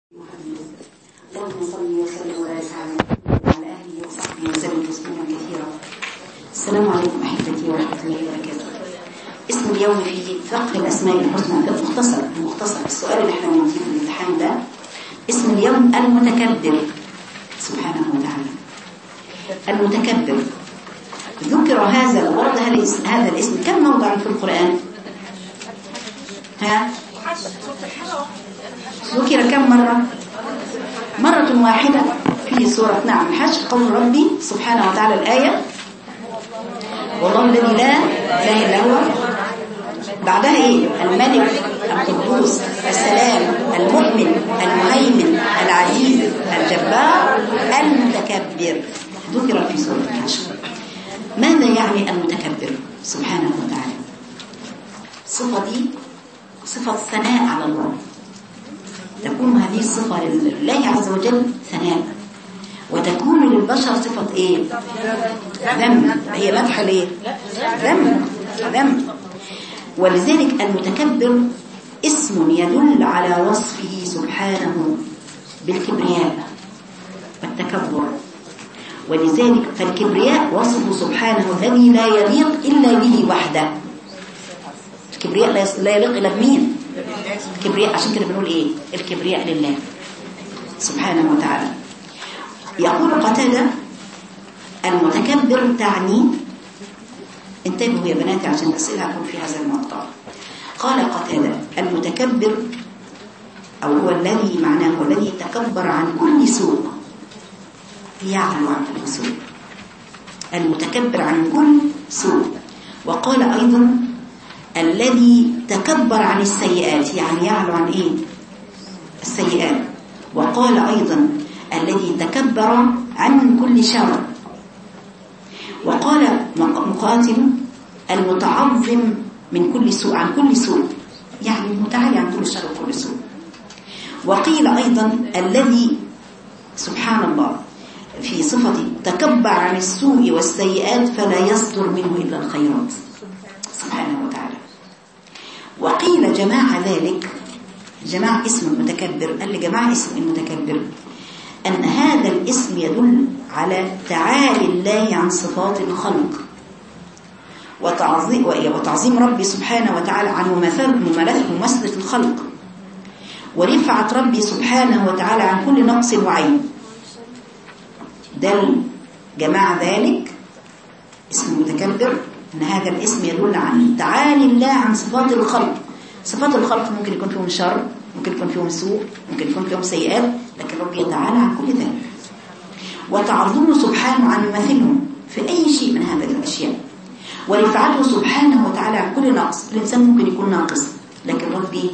اللهم صل وسلم وبارك على اهله وصحبه وسلم تسليما كثيرا. السلام عليكم احبتي ورحمه الله وبركاته. اسم اليوم في فقه الاسماء الحسنى المختصر السؤال اللي احنا بنجيبه في الامتحان ده. اسم اليوم المتكبر سبحانه وتعالى. المتكبر ذكر ورد هذا الاسم كم موضع في القرآن؟ ذكر كم مرة واحدة في سورة الحج. قول ربي سبحانه وتعالى الآية والله الذي لا إله إلا هو. بعدها إيه؟ الملك القدوس السلام المؤمن المهيمن العزيز الجبار المتكبر. ذكر في سورة الحج. ماذا يعني المتكبر سبحانه وتعالى؟ الصفة دي صفة ثناء على الله. تكون هذه الصفة لله عز وجل ثناء، وتكون للبشر صفة ايه؟ ذم. هي مدح ليه؟ ذم. ولذلك المتكبر اسم يدل على وصفه سبحانه بالكبرياء والتكبر. ولذلك فالكبرياء وصفه سبحانه الذي لا يليق إلا به وحده. الكبرياء لا يليق إلا بمين؟ الكبرياء. عشان كده بنقول ايه؟ الكبرياء لله سبحانه وتعالى. يقول قتادة المتكبر تعني، انتبهوا يا بناتي عشان الأسئلة هكون في هذا المقطع. قال قتادة المتكبر أو هو الذي معناه هو الذي تكبر عن كل سوء، يعلو عن كل سوء. المتكبر عن كل سوء. وقال أيضا الذي تكبر عن السيئات، يعني يعلو عن ايه؟ السيئات. وقال ايضا الذي تكبر عن كل شر. وقال مقاتل المتعظم من كل سوء، عن كل سوء يعني المتعالي عن كل شر وكل سوء. وقيل ايضا الذي سبحان الله في صفته تكبر عن السوء والسيئات فلا يصدر منه الا الخيرات سبحانه وتعالى. وقيل جماعة ذلك، جماعة اسم المتكبر، قال لجماعة اسم المتكبر أن هذا الاسم يدل على تعالي الله عن صفات الخلق وتعظيم ربي سبحانه وتعالى عن مماثلة الخلق، ورفعة ربي سبحانه وتعالى عن كل نقص وعيب. دل جماعة ذلك اسم المتكبر أن هذا الاسم يدل عن تعالي الله عن صفات الخلق. صفات الخلق ممكن يكون فيهم شر، ممكن يكون فيهم سوء، ممكن يكون فيهم سيئات، لكن ربي يتعالى عن كل ذلك. وتعظمه سبحانه عن يمثلهم في أي شيء من هذه الأشياء. ورفعته سبحانه وتعالى عن كل نقص. الإنسان ممكن يكون ناقص، لكن ربي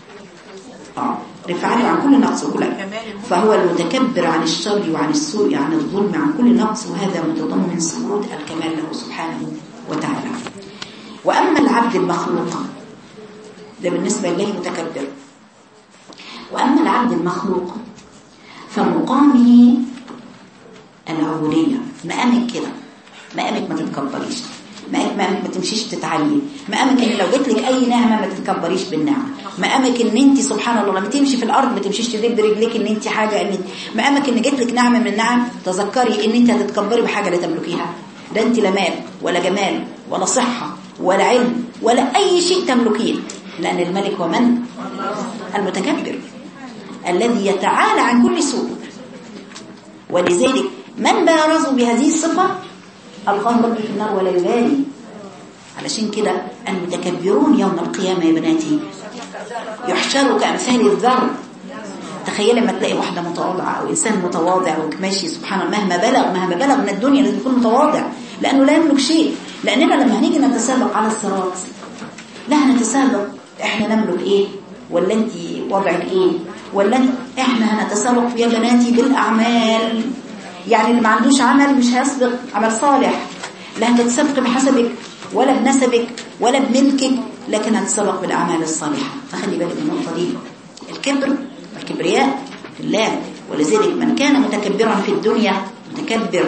رفعته عن كل نقص وكل. فهو المتكبر عن الشر وعن السوء عن الظلم عن كل نقص، وهذا متضمن صفات الكمال له سبحانه وتعالى. وأما العبد المخلوق ده بالنسبة لله متكبر. وأما العبد المخلوق فمقامه العبودية. مقامك كده، مقامك ما تتكبريش، مقامك ما تمشيش تتعلي، مقامك ان لو جت لك اي نعمه ما تتكبريش بالنعمه، مقامك ان انت سبحان الله لما تمشي في الارض ما تمشيش تدب رجلك ان انت حاجه، ان مقامك ان جت لك نعمه من النعم تذكري ان انت هتتكبري بحاجه لا تملكيها. لا انت لا مال ولا جمال ولا صحه ولا علم ولا اي شيء تملكيه، لان الملك هو من؟ المتكبر الذي يتعالى عن كل سوء. ولذلك من بارزوا بهذه الصفه القاه ربي في النار ولا يبالي. علشان كده المتكبرون يوم القيامة يا بناتي يحشروا كأمثال الذر. تخيل لما تلاقي واحدة متواضعة أو إنسان متواضع وماشي سبحان الله مهما بلغ من الدنيا لازم يكون متواضع، لأنه لا يملك شيء. لأننا لما هنيجي نتسابق على الصراط لا هنتسابق احنا نملك ايه ولا انت وضعك ايه، ولا احنا هنتسابق يا بناتي بالأعمال. يعني اللي ما عندوش عمل مش هيسبق عمل صالح، لا هتتسبق بحسبك ولا بنسبك ولا بملكك، لكن هتتسبق بالأعمال الصالحة. فخلي بالك من النقطة دي. الكبر والكبرياء في الله. ولذلك من كان متكبرا في الدنيا متكبر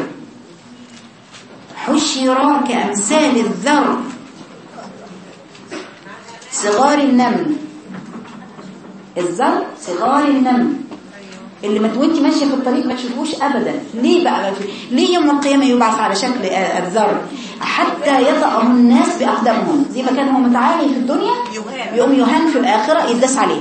حشر كأمثال الذر صغار النمل. الذر صغار النمل اللي ما وانت ماشيه في الطريق ما تشوفوش ابدا. ليه بقى؟ ليه يوم القيامه يبعث على شكل الذر حتى يطأه الناس باقدامهم؟ زي ما كان هو متعالي في الدنيا يقوم يهان في الاخره يداس عليه.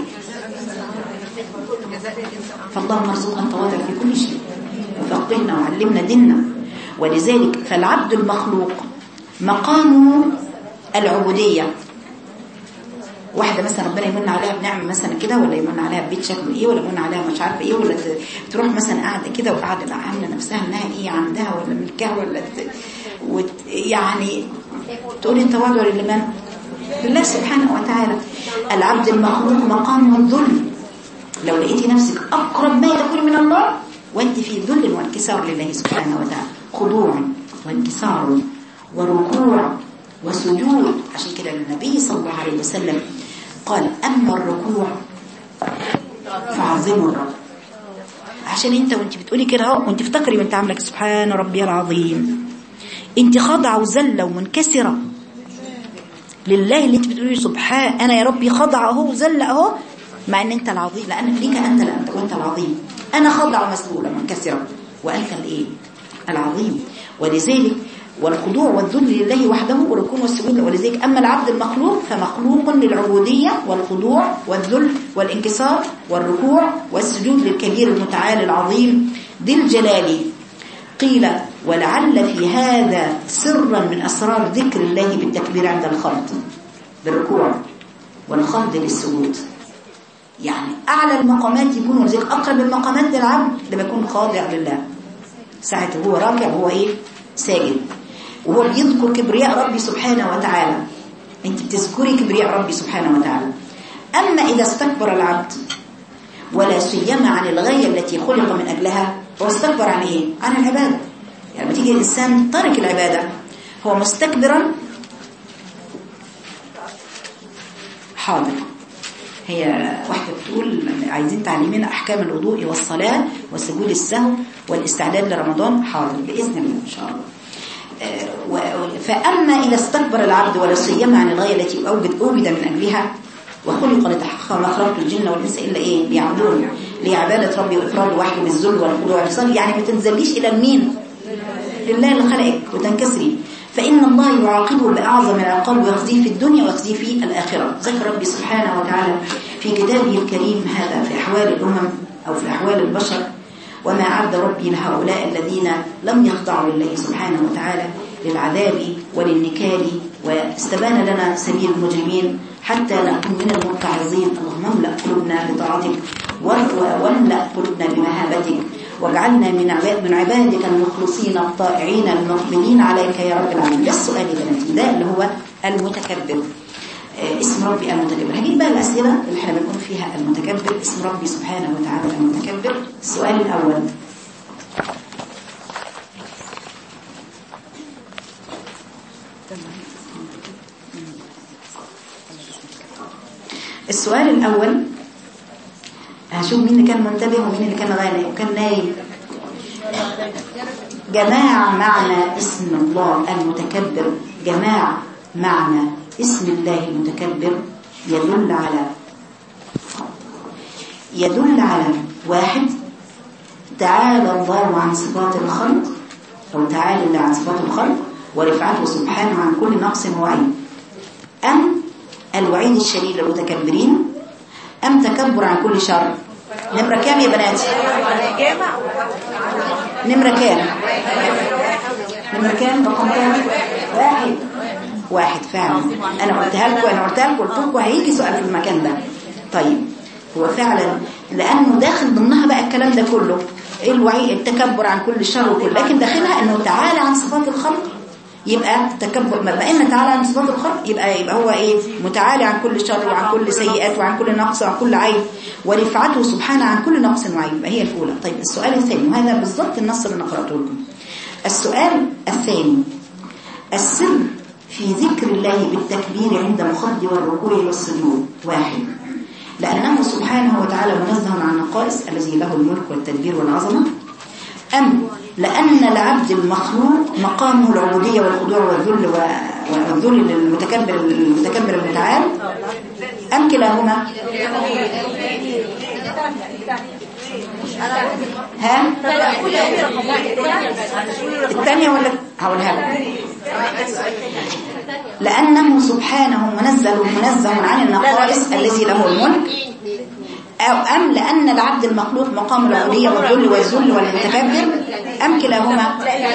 فاللهم ارزقنا التواضع في كل شيء وفقهنا وعلمنا ديننا. ولذلك فالعبد المخلوق مقامه العبوديه. واحده مثلا ربنا يمن عليها بنعمه مثلا كده، ولا يمن عليها ببيت شكله ايه، ولا يمن عليها مش عارفه ايه، ولا تروح مثلا قاعده كده وقاعده بقى عامله نفسها انها ايه عندها ولا ملكها ولا يعني تقول انت وضع لمن؟ لله سبحانه وتعالى. العبد المخلوق مقامه الذل. لو لقيتي نفسك اقرب ما يكون من الله وانت في ذل وانكسار لله سبحانه وتعالى، خضوع وانكسار وركوع وسجود. عشان كده النبي صلى الله عليه وسلم قال أما الركوع فعظموا الرب. عشان انت وانت بتقولي كده اهو وانت افتكري وانت عاملك سبحان ربي العظيم، انت خاضعه وذله ومنكسره لله اللي انت بتقولي سبحان انا يا ربي خاضعه اهو وذله اهو، مع ان انت العظيم، لان ليك انت وانت العظيم. انا خاضعه ومسلوله منكسره وانت الايه العظيم. ولذلك والخضوع والذل لله وحده والركوع والسجود. ولذلك أما العبد المخلوق فمخلوق للعبودية والخضوع والذل والانكسار والركوع والسجود للكبير المتعالي العظيم ذي الجلال. قيل ولعل في هذا سرا من أسرار ذكر الله بالتكبير عند الخلط بالركوع والخلط للسجود. يعني أعلى المقامات يكون، ولذلك أقرب المقامات للعبد لما يكون خاضع لله ساعة هو راكع وهو إيه ساجد، وهو بيذكر كبرياء ربي سبحانه وتعالى. انت بتذكري كبرياء ربي سبحانه وتعالى. اما اذا استكبر العبد ولا سيما عن الغايه التي خلق من اجلها، هو استكبر عن ايه؟ عن العباده. يعني لما تيجي الانسان ترك العباده هو مستكبرا. حاضر. هي واحده بتقول عايزين تعليمنا احكام الوضوء والصلاه وسجود السهو والاستعداد لرمضان. حاضر باذن الله ان شاء الله. فأما إذا استكبر العبد ولا سيما عن الغاية التي أوجد من أجلها، وخلق لتحقق ما خلقت الجن والإنس إلا إيه ليعبدون لعبادة ربي وإفراد وحده بالذل والخضوع والصلاة. يعني ما تنزليش إلى المين؟ لله اللي خلقك وتنكسري. فإن الله يعاقبه بأعظم العقاب ويخزيه في الدنيا ويخزيه في الآخرة. ذكر ربي سبحانه وتعالى في كتابه الكريم هذا في أحوال الأمم أو في أحوال البشر، وما عد ربي لهؤلاء الذين لم يخضعوا لله سبحانه وتعالى للعذاب وللنكال، واستبان لنا سبيل المجرمين حتى نكون من المتعظين. اللهم املأ قلوبنا بطاعتك واملأ قلوبنا بمهابتك، واجعلنا من عبادك المخلصين الطائعين المقبلين عليك يا رب العالمين. ده السؤال ده اللي هو المتكبر. اسم ربي المتكبر. هجيب بقى الأسئلة اللي احنا بنقول فيها المتكبر. اسم ربي سبحانه وتعالى المتكبر. السؤال الأول: هشوف مين اللي كان منتبه ومين اللي كان غايب وكان نايم. جماعة معنى اسم الله المتكبر، جماعة معنى اسم الله المتكبر يدل على واحد: تعالى الله عن صفات الخلق، أو تعالى الله عن صفات الخلق ورفعته سبحانه عن كل نقص وعيب، أم الوعيد الشديد للمتكبرين، أم تكبر عن كل شر. نمرة كام يا بنات؟ نمرة كام؟ رقم كام؟ واحد فعلا. أنا قلتها لكم قلت لكم هيجي سؤال في المكان ده. طيب هو فعلا لأنه داخل ضمنها بقى الكلام ده كله الوعي التكبر عن كل شر وكل، لكن داخلها أنه تعالى عن صفات الخلق، يبقى تكبر. ما بقينا تعالى عن صفات الخلق يبقى هو ايه؟ متعالي عن كل شر وعن كل سيئات وعن كل نقص وعن كل عيب، ورفعته سبحانه عن كل نقص وعيب. يبقى هي الأولى. طيب السؤال الثاني، وهذا بالضبط النص اللي قرأته لكم. السؤال الثاني: السر في ذكر الله بالتكبير عند الخفض والركوع والسجود. واحد: لأنه سبحانه وتعالى منزه عن النقائص الذي له الملك والتدبير والعظمة، أم لأن العبد المخلوق مقامه العبودية والخضوع والذل للمتكبر المتعال، أم كلاهما؟ ها الثانية ولا هقولها لك. لأنه سبحانه منزه عن النقائص الذي له الملك، أم لأن العبد المخلوق مقام العبودية والذل والذل والمتكبر، أم كلاهما؟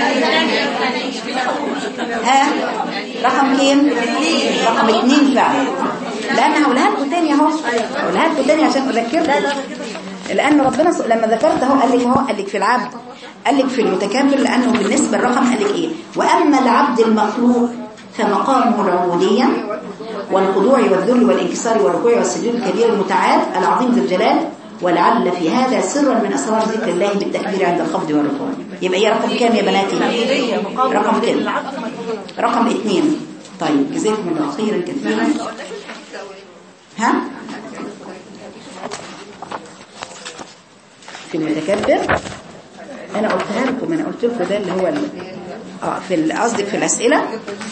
ها رقم كام؟ رقم 2 فعلا. لأن هقولها لكم تاني اهو، هقولها لكم تاني عشان أذكركم. لأن ربنا لما ذكرت اهو قال لك في العبد، قال لك في المتكبر، لأنه بالنسبة للرقم قال لك إيه؟ وأما العبد المخلوق فمقامه العبودية والخضوع والذل والانكسار والركوع والسجود الكبير المتعال العظيم ذو الجلال، ولعل في هذا سرا من أسرار ذكر الله بالتكبير عند الخفض والركوع. يبقى هي رقم كام يا بناتي؟ رقم كام؟ رقم 2. طيب جزاكم الله خيرا كثيرا. ها في المتكبر انا قلتها لكم، انا قلت لكم ده اللي هو في قصدك في الاسئله.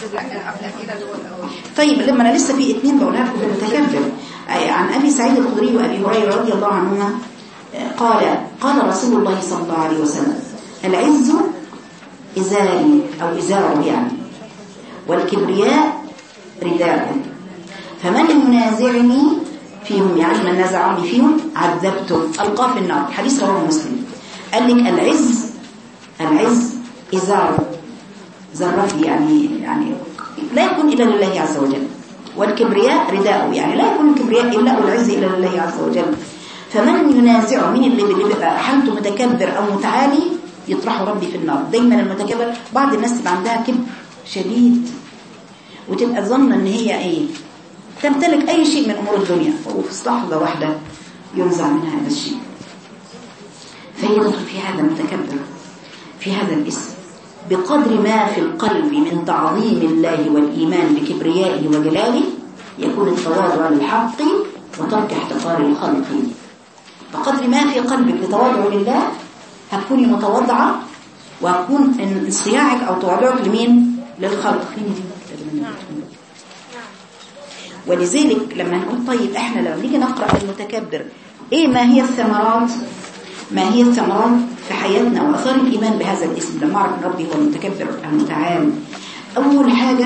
طيب لما انا لسه في 2 بقولها لكم في المتكبر. عن ابي سعيد الخدري وابي هريره رضي الله عنهما قال رسول الله صلى الله عليه وسلم: العز ازاري او ازاره يعني، والكبرياء رداء، فمن ينازعني فيهم يعني من نزعني فيهم عذبته ألقاه في النار. حديث رواه مسلم. قال لك العز إزار زرفي يعني لا يكون إلا لله عز وجل، والكبرياء رداءه يعني لا يكون الكبرياء إلا والعز إلا لله عز وجل. فمن ينازع من اللي بيبقى حالته متكبر أو متعالي يطرحه ربي في النار. دايما المتكبر بعض الناس تبقى عندها كبر شديد وتبقى ظن ان هي ايه تمتلك اي شيء من امور الدنيا، وفي لحظه واحده ينزع منها هذا الشيء. فيدخل في هذا المتكبر في هذا الاسم بقدر ما في القلب من تعظيم الله والايمان بكبريائه وجلاله يكون التواضع للحق وترك احتقار الخلق. بقدر ما في قلبك لتواضع لله هتكوني متواضعه، وهتكون انصياعك او تواضعك لمين؟ للخلق. ولذلك لما نقول طيب احنا لما نيجي نقرأ المتكبر ايه ما هي الثمرات في حياتنا واثار الايمان بهذا الاسم لما اعرف ربي هو المتكبر المتعال. اول حاجة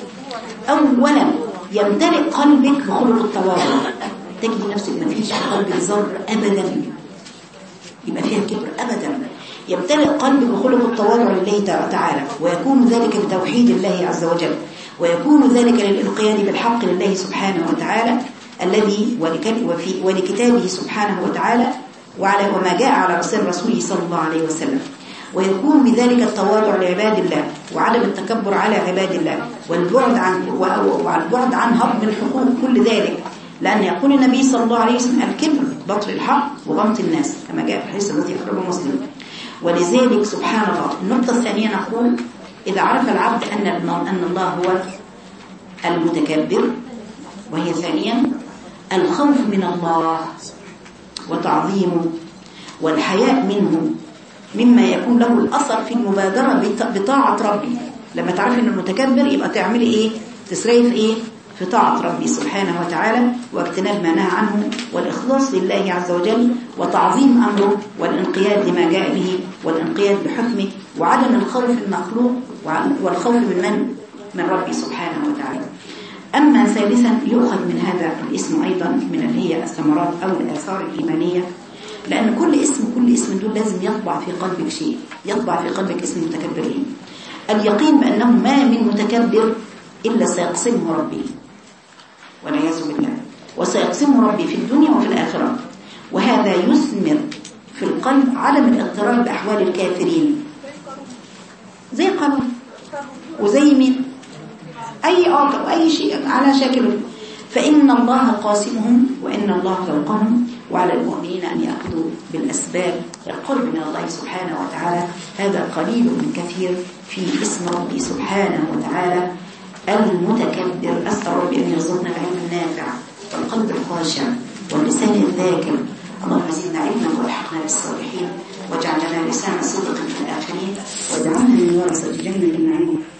اولا يمتلئ قلبك بخلق التواضع، تجد نفسك ما فيش في قلبك ذر ابدا يبقى فيها كبر ابدا. يمتلئ قلبك بخلق التواضع لله تعالى، ويكون ذلك بتوحيد الله عز وجل، ويكون ذلك للانقياد بالحق لله سبحانه وتعالى الذي ولكتابه سبحانه وتعالى وما جاء على رسوله صلى الله عليه وسلم. ويكون بذلك التواضع لعباد الله وعدم التكبر على عباد الله والبعد عن هضم الحقوق كل ذلك، لأن يقول النبي صلى الله عليه وسلم: الكبر بطر الحق وغمط الناس، كما جاء في الحديث الذي أخرجه مسلم. ولذلك سبحان الله. النقطة الثانية نقول إذا عرف العبد أن الله هو المتكبر، وهي ثانيا الخوف من الله وتعظيمه والحياء منه مما يكون له الأثر في المبادرة بطاعة ربي. لما تعرفي أن المتكبر يبقى تعملي إيه؟ تسري في إيه؟ في طاعة ربي سبحانه وتعالى واجتناب ما نهى عنه والإخلاص لله عز وجل وتعظيم أمره والانقياد لما جاء به والانقياد بحكمه وعدم الخوف المخلوق والخوف من ربي سبحانه وتعالى. أما ثالثا يؤخذ من هذا الاسم أيضا من اللي هي الثمرات أو الآثار الإيمانية، لأن كل اسم دول لازم يطبع في قلبك شيء، يطبع في قلبك اسم المتكبرين. اليقين بأنه ما من متكبر إلا سيقسمه ربي والعياذ بالله، وسيقسمه ربي في الدنيا وفي الآخرة. وهذا يثمر في القلب عدم الاغترار بأحوال الكافرين زي قانون وزي مين أي آخر وأي شيء على شكله، فإن الله قاسمهم وإن الله فوقهم، وعلى المؤمنين أن يأخذوا بالأسباب القرب من الله سبحانه وتعالى. هذا قليل من كثير في اسم ربي سبحانه وتعالى المتكبر. أسأل ربي أن يرزقنا العلم النافع والقلب الخاشع واللسان الذاكر. اللهم زدنا علما والحقنا بالصالحين واجعل لنا لسان صدق في الآخرين واجعلنا من ورثة جنة النعيم.